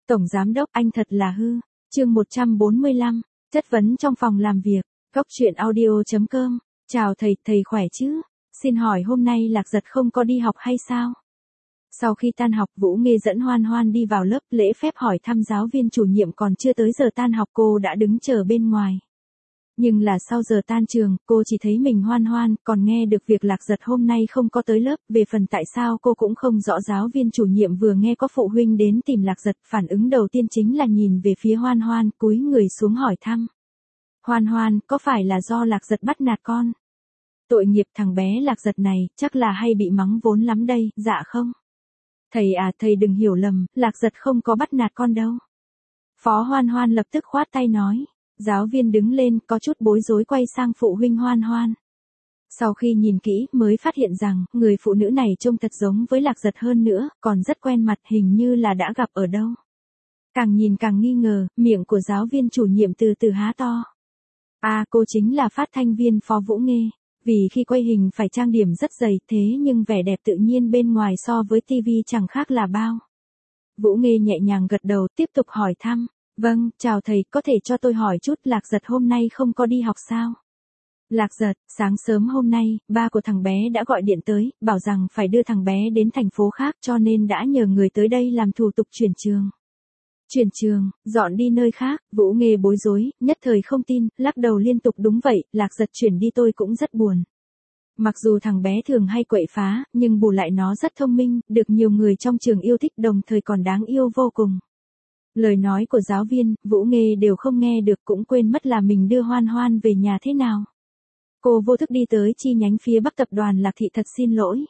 Tổng giám đốc, anh thật là hư. Chương 145, chất vấn trong phòng làm việc. Góc truyện audio.com. Chào thầy, thầy khỏe chứ? Xin hỏi hôm nay Lạc Giật không có đi học hay sao? Sau khi tan học, Vũ Nghê dẫn Hoan Hoan đi vào lớp, lễ phép hỏi thăm giáo viên chủ nhiệm, còn chưa tới giờ tan học cô đã đứng chờ bên ngoài. Nhưng là sau giờ tan trường, cô chỉ thấy mình Hoan Hoan, còn nghe được việc Lạc Giật hôm nay không có tới lớp. Về phần tại sao cô cũng không rõ. Giáo viên chủ nhiệm vừa nghe có phụ huynh đến tìm Lạc Giật, phản ứng đầu tiên chính là nhìn về phía Hoan Hoan, cúi người xuống hỏi thăm. Hoan Hoan, có phải là do Lạc Giật bắt nạt con? Tội nghiệp thằng bé Lạc Giật này, chắc là hay bị mắng vốn lắm đây. Dạ không. Thầy à, thầy đừng hiểu lầm, Lạc Giật không có bắt nạt con đâu. Phó Hoan Hoan lập tức khoát tay nói. Giáo viên đứng lên, có chút bối rối quay sang phụ huynh Hoan Hoan. Sau khi nhìn kỹ, mới phát hiện rằng, người phụ nữ này trông thật giống với Lạc Giật hơn nữa, còn rất quen mặt, hình như là đã gặp ở đâu. Càng nhìn càng nghi ngờ, miệng của giáo viên chủ nhiệm từ từ há to. À, cô chính là phát thanh viên Phó Vũ Nghê. Vì khi quay hình phải trang điểm rất dày, thế nhưng vẻ đẹp tự nhiên bên ngoài so với TV chẳng khác là bao. Vũ Nghê nhẹ nhàng gật đầu, tiếp tục hỏi thăm. Vâng, chào thầy, có thể cho tôi hỏi chút, Lạc Giật hôm nay không có đi học sao? Lạc Giật, sáng sớm hôm nay, ba của thằng bé đã gọi điện tới, bảo rằng phải đưa thằng bé đến thành phố khác, cho nên đã nhờ người tới đây làm thủ tục chuyển trường. Chuyển trường, dọn đi nơi khác. Vũ Nghê bối rối, nhất thời không tin, lắc đầu liên tục. Đúng vậy, Lạc Giật chuyển đi tôi cũng rất buồn. Mặc dù thằng bé thường hay quậy phá, nhưng bù lại nó rất thông minh, được nhiều người trong trường yêu thích, đồng thời còn đáng yêu vô cùng. Lời nói của giáo viên, Vũ Nghê đều không nghe được, cũng quên mất là mình đưa Hoan Hoan về nhà thế nào. Cô vô thức đi tới chi nhánh phía Bắc tập đoàn Lạc Thị. Thật xin lỗi.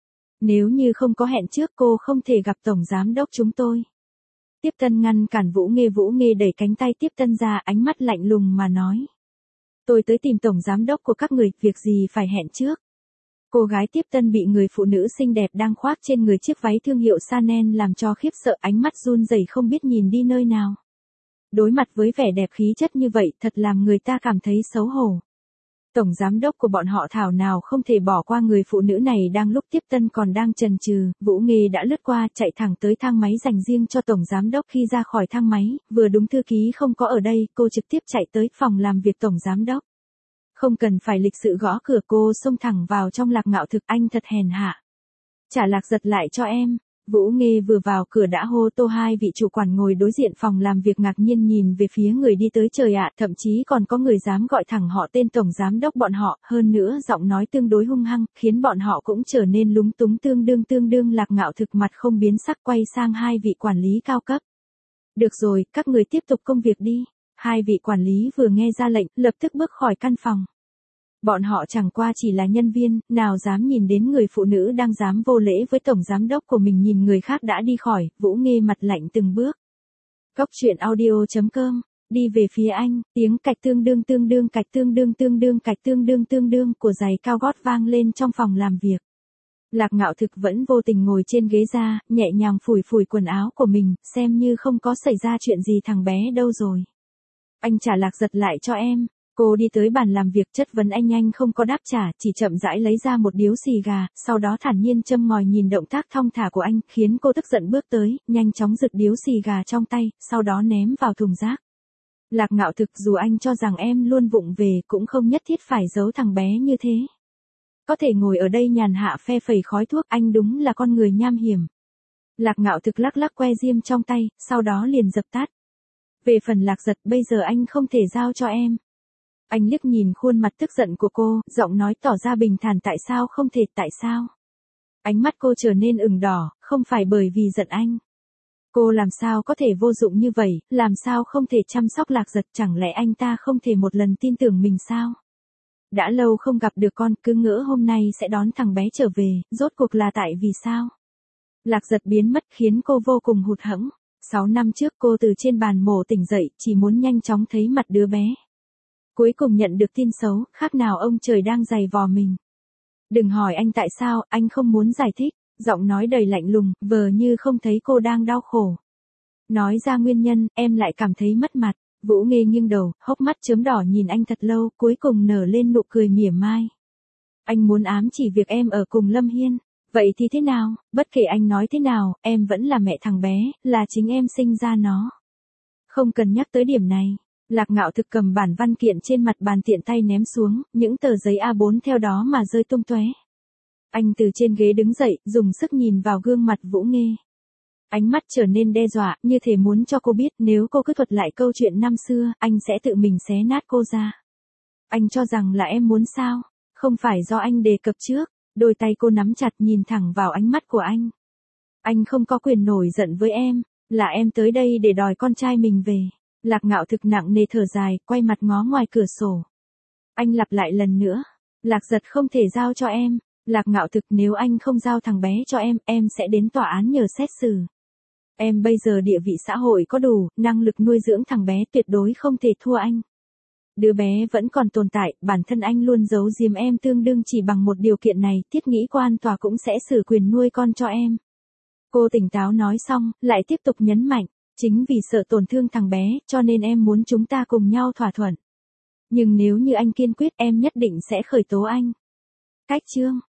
Nếu như không có hẹn trước cô không thể gặp tổng giám đốc chúng tôi. Tiếp tân ngăn cản Vũ Nghê đẩy cánh tay tiếp tân ra, ánh mắt lạnh lùng mà nói. Tôi tới tìm tổng giám đốc của các người, việc gì phải hẹn trước. Cô gái tiếp tân bị người phụ nữ xinh đẹp đang khoác trên người chiếc váy thương hiệu Chanel làm cho khiếp sợ, ánh mắt run rẩy không biết nhìn đi nơi nào. Đối mặt với vẻ đẹp khí chất như vậy, thật làm người ta cảm thấy xấu hổ. Tổng giám đốc của bọn họ thảo nào không thể bỏ qua người phụ nữ này. Đang lúc tiếp tân còn đang chần chừ, Vũ Nghê đã lướt qua, chạy thẳng tới thang máy dành riêng cho tổng giám đốc. Khi ra khỏi thang máy, vừa đúng thư ký không có ở đây, cô trực tiếp chạy tới phòng làm việc tổng giám đốc. Không cần phải lịch sự gõ cửa, cô xông thẳng vào trong. Lạc Ngạo Thực, anh thật hèn hạ. Trả Lạc Giật lại cho em. Vũ Nghê vừa vào cửa đã hô to. Hai vị chủ quản ngồi đối diện phòng làm việc ngạc nhiên nhìn về phía người đi tới. Trời ạ, thậm chí còn có người dám gọi thẳng họ tên tổng giám đốc bọn họ, hơn nữa giọng nói tương đối hung hăng, khiến bọn họ cũng trở nên lúng túng. Tương đương. Lạc Ngạo Thực mặt không biến sắc quay sang hai vị quản lý cao cấp. Được rồi, các người tiếp tục công việc đi. Hai vị quản lý vừa nghe ra lệnh, lập tức bước khỏi căn phòng. Bọn họ chẳng qua chỉ là nhân viên, nào dám nhìn đến người phụ nữ đang dám vô lễ với tổng giám đốc của mình. Nhìn người khác đã đi khỏi, Vũ Nghê mặt lạnh từng bước. Góc truyện audio.com, đi về phía anh, tiếng cạch tương đương của giày cao gót vang lên trong phòng làm việc. Lạc Ngạo Thực vẫn vô tình ngồi trên ghế ra, nhẹ nhàng phủi quần áo của mình, xem như không có xảy ra chuyện gì. Thằng bé đâu rồi? Anh trả Lạc Giật lại cho em. Cô đi tới bàn làm việc chất vấn anh không có đáp trả, chỉ chậm rãi lấy ra một điếu xì gà, sau đó thản nhiên châm ngòi. Nhìn động tác thong thả của anh, khiến cô tức giận bước tới, nhanh chóng giật điếu xì gà trong tay, sau đó ném vào thùng rác. Lạc Ngạo Thực, dù anh cho rằng em luôn vụng về, cũng không nhất thiết phải giấu thằng bé như thế. Có thể ngồi ở đây nhàn hạ phe phẩy khói thuốc, anh đúng là con người nham hiểm. Lạc Ngạo Thực lắc que diêm trong tay, sau đó liền dập tắt. Về phần Lạc Giật, bây giờ anh không thể giao cho em. Anh liếc nhìn khuôn mặt tức giận của cô, giọng nói tỏ ra bình thản. Tại sao không thể, tại sao? Ánh mắt cô trở nên ửng đỏ, không phải bởi vì giận anh. Cô làm sao có thể vô dụng như vậy, làm sao không thể chăm sóc Lạc Giật, chẳng lẽ anh ta không thể một lần tin tưởng mình sao? Đã lâu không gặp được con, cứ ngỡ hôm nay sẽ đón thằng bé trở về, rốt cuộc là tại vì sao? Lạc Giật biến mất khiến cô vô cùng hụt hẫng. 6 năm trước cô từ trên bàn mổ tỉnh dậy, chỉ muốn nhanh chóng thấy mặt đứa bé. Cuối cùng nhận được tin xấu, khác nào ông trời đang giày vò mình. Đừng hỏi anh tại sao, anh không muốn giải thích. Giọng nói đầy lạnh lùng, vờ như không thấy cô đang đau khổ. Nói ra nguyên nhân, em lại cảm thấy mất mặt. Vũ Nghê nghiêng đầu, hốc mắt chớm đỏ nhìn anh thật lâu, cuối cùng nở lên nụ cười mỉa mai. Anh muốn ám chỉ việc em ở cùng Lâm Hiên. Vậy thì thế nào, bất kể anh nói thế nào, em vẫn là mẹ thằng bé, là chính em sinh ra nó. Không cần nhắc tới điểm này. Lạc Ngạo Thực cầm bản văn kiện trên mặt bàn tiện tay ném xuống, những tờ giấy A4 theo đó mà rơi tung tóe. Anh từ trên ghế đứng dậy, dùng sức nhìn vào gương mặt Vũ Nghê. Ánh mắt trở nên đe dọa, như thể muốn cho cô biết nếu cô cứ thuật lại câu chuyện năm xưa, anh sẽ tự mình xé nát cô ra. Anh cho rằng là em muốn sao? Không phải do anh đề cập trước. Đôi tay cô nắm chặt nhìn thẳng vào ánh mắt của anh. Anh không có quyền nổi giận với em, là em tới đây để đòi con trai mình về. Lạc Ngạo Thực nặng nề thở dài, quay mặt ngó ngoài cửa sổ. Anh lặp lại lần nữa. Lạc Giật không thể giao cho em. Lạc Ngạo Thực, nếu anh không giao thằng bé cho em sẽ đến tòa án nhờ xét xử. Em bây giờ địa vị xã hội có đủ, năng lực nuôi dưỡng thằng bé tuyệt đối không thể thua anh. Đứa bé vẫn còn tồn tại, bản thân anh luôn giấu giếm em tương đương chỉ bằng một điều kiện này, thiết nghĩ quan tòa cũng sẽ xử quyền nuôi con cho em. Cô tỉnh táo nói xong, lại tiếp tục nhấn mạnh, chính vì sợ tổn thương thằng bé, cho nên em muốn chúng ta cùng nhau thỏa thuận. Nhưng nếu như anh kiên quyết em nhất định sẽ khởi tố anh. Cách chương